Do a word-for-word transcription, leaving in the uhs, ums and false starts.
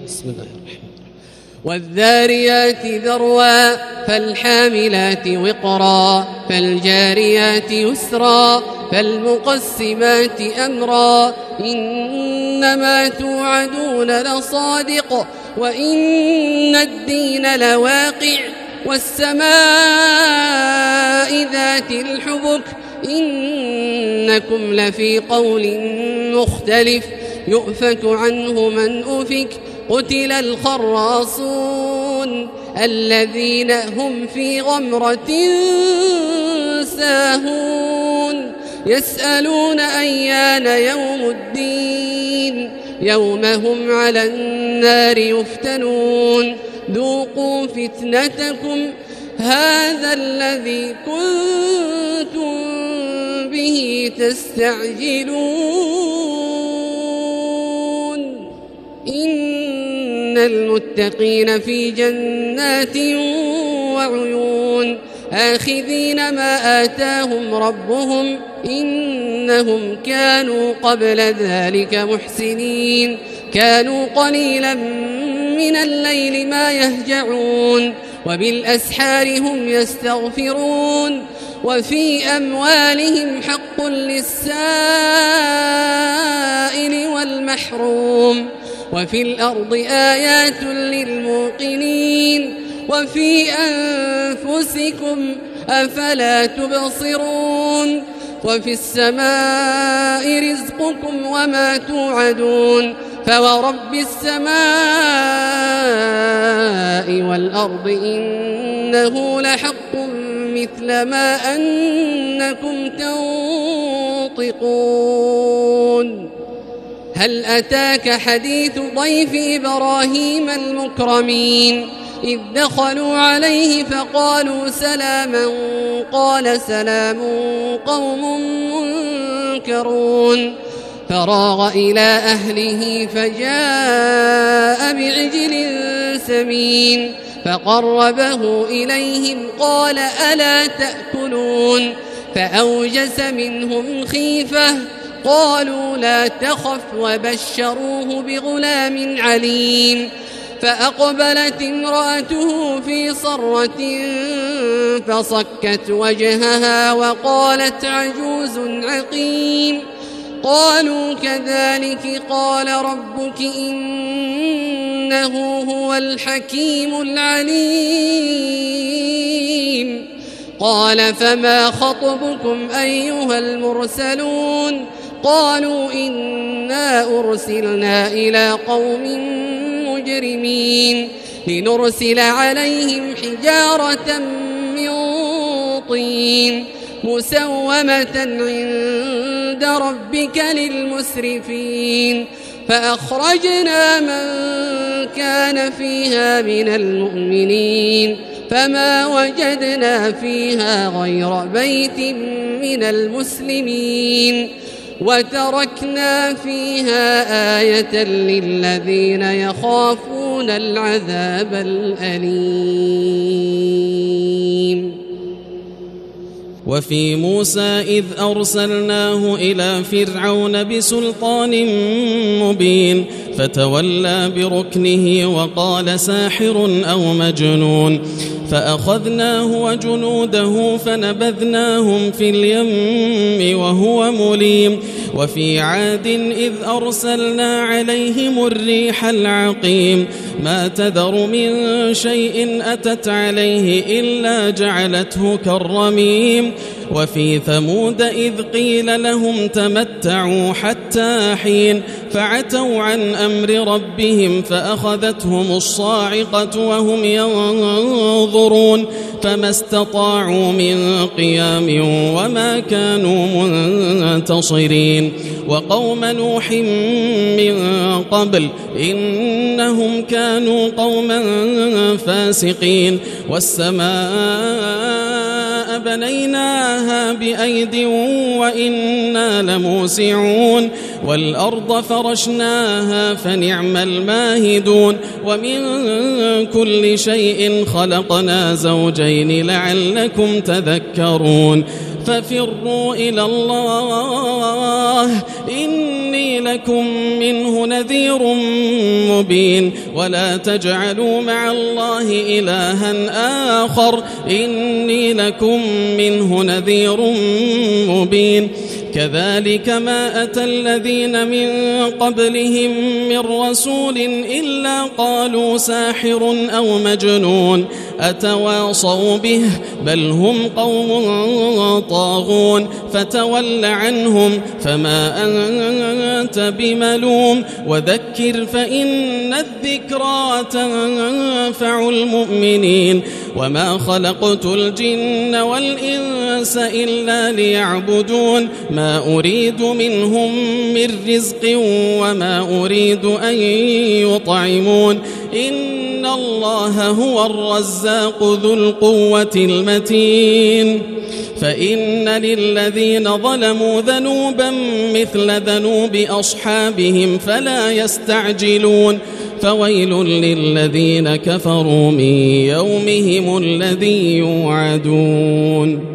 بسم الله الرحمن الرحيم. والذاريات ذروا فالحاملات وقرا فالجاريات يسرا فالمقسمات أمرا إنما توعدون لصادق وإن الدين لواقع والسماء ذات الحبك إنكم لفي قول مختلف يؤفك عنه من أفك قتل الخراصون الذين هم في غمرة ساهون يسألون أيان يوم الدين يوم هم على النار يفتنون ذوقوا فتنتكم هذا الذي كنتم به تستعجلون إن المتقين في جنات وعيون آخذين ما آتاهم ربهم إنهم كانوا قبل ذلك محسنين كانوا قليلا من الليل ما يهجعون وبالأسحار هم يستغفرون وفي أموالهم حق للسائل والمحروم وفي الأرض آيات للموقنين وفي أنفسكم أفلا تبصرون وفي السماء رزقكم وما توعدون فورب السماء والأرض إنه لحق مثل ما أنكم تنطقون هل أتاك حديث ضيف إبراهيم المكرمين إذ دخلوا عليه فقالوا سلاما قال سلام قوم منكرون فراغ إلى أهله فجاء بعجل سمين فقربه إليهم قال ألا تأكلون فأوجس منهم خيفة قالوا لا تخف وبشروه بغلام عليم فأقبلت امرأته في صرة فصكت وجهها وقالت عجوز عقيم قالوا كذلك قال ربك إنه هو الحكيم العليم قال فما خطبكم أيها المرسلون قالوا إنا أرسلنا إلى قوم مجرمين لنرسل عليهم حجارة من طين مسومة عند ربك للمسرفين فأخرجنا من كان فيها من المؤمنين فما وجدنا فيها غير بيت من المسلمين وتركنا فيها آية للذين يخافون العذاب الأليم. وفي موسى إذ أرسلناه إلى فرعون بسلطان مبين فتولى بركنه وقال ساحر أو مجنون فأخذناه وجنوده فنبذناهم في اليم وهو مليم. وفي عاد إذ أرسلنا عليهم الريح العقيم ما تذر من شيء أتت عليه إلا جعلته كالرميم. وفي ثمود إذ قيل لهم تمتعوا حتى حين فعتوا عن أمر ربهم فأخذتهم الصاعقة وهم ينظرون فما استطاعوا من قيام وما كانوا منتصرين. وقوم نوح من قبل إنهم كانوا قوما فاسقين. والسماء بنيناها بأيد وإنا لموسعون والأرض فرشناها فنعم الماهدون. ومن كل شيء خلقنا زوجين لعلكم تذكرون. ففروا إلى الله إني إني لكم منه نذير مبين ولا تجعلوا مع الله إلها آخر إني لكم منه نذير مبين كذلك ما أتى الذين من قبلهم من رسول إلا قالوا ساحر أو مجنون أتواصوا به بل هم قوم طاغون فتول عنهم فما أنت بملوم وذكر فإن الذكرى تنفع المؤمنين وما خلقت الجن والإنس إلا ليعبدون ما أريد منهم من رزق وما أريد أن يطعمون إن الله هو الرزاق ذو القوة المتين فإن للذين ظلموا ذنوبا مثل ذنوب أصحابهم فلا يستعجلون فويل للذين كفروا من يومهم الذي يوعدون.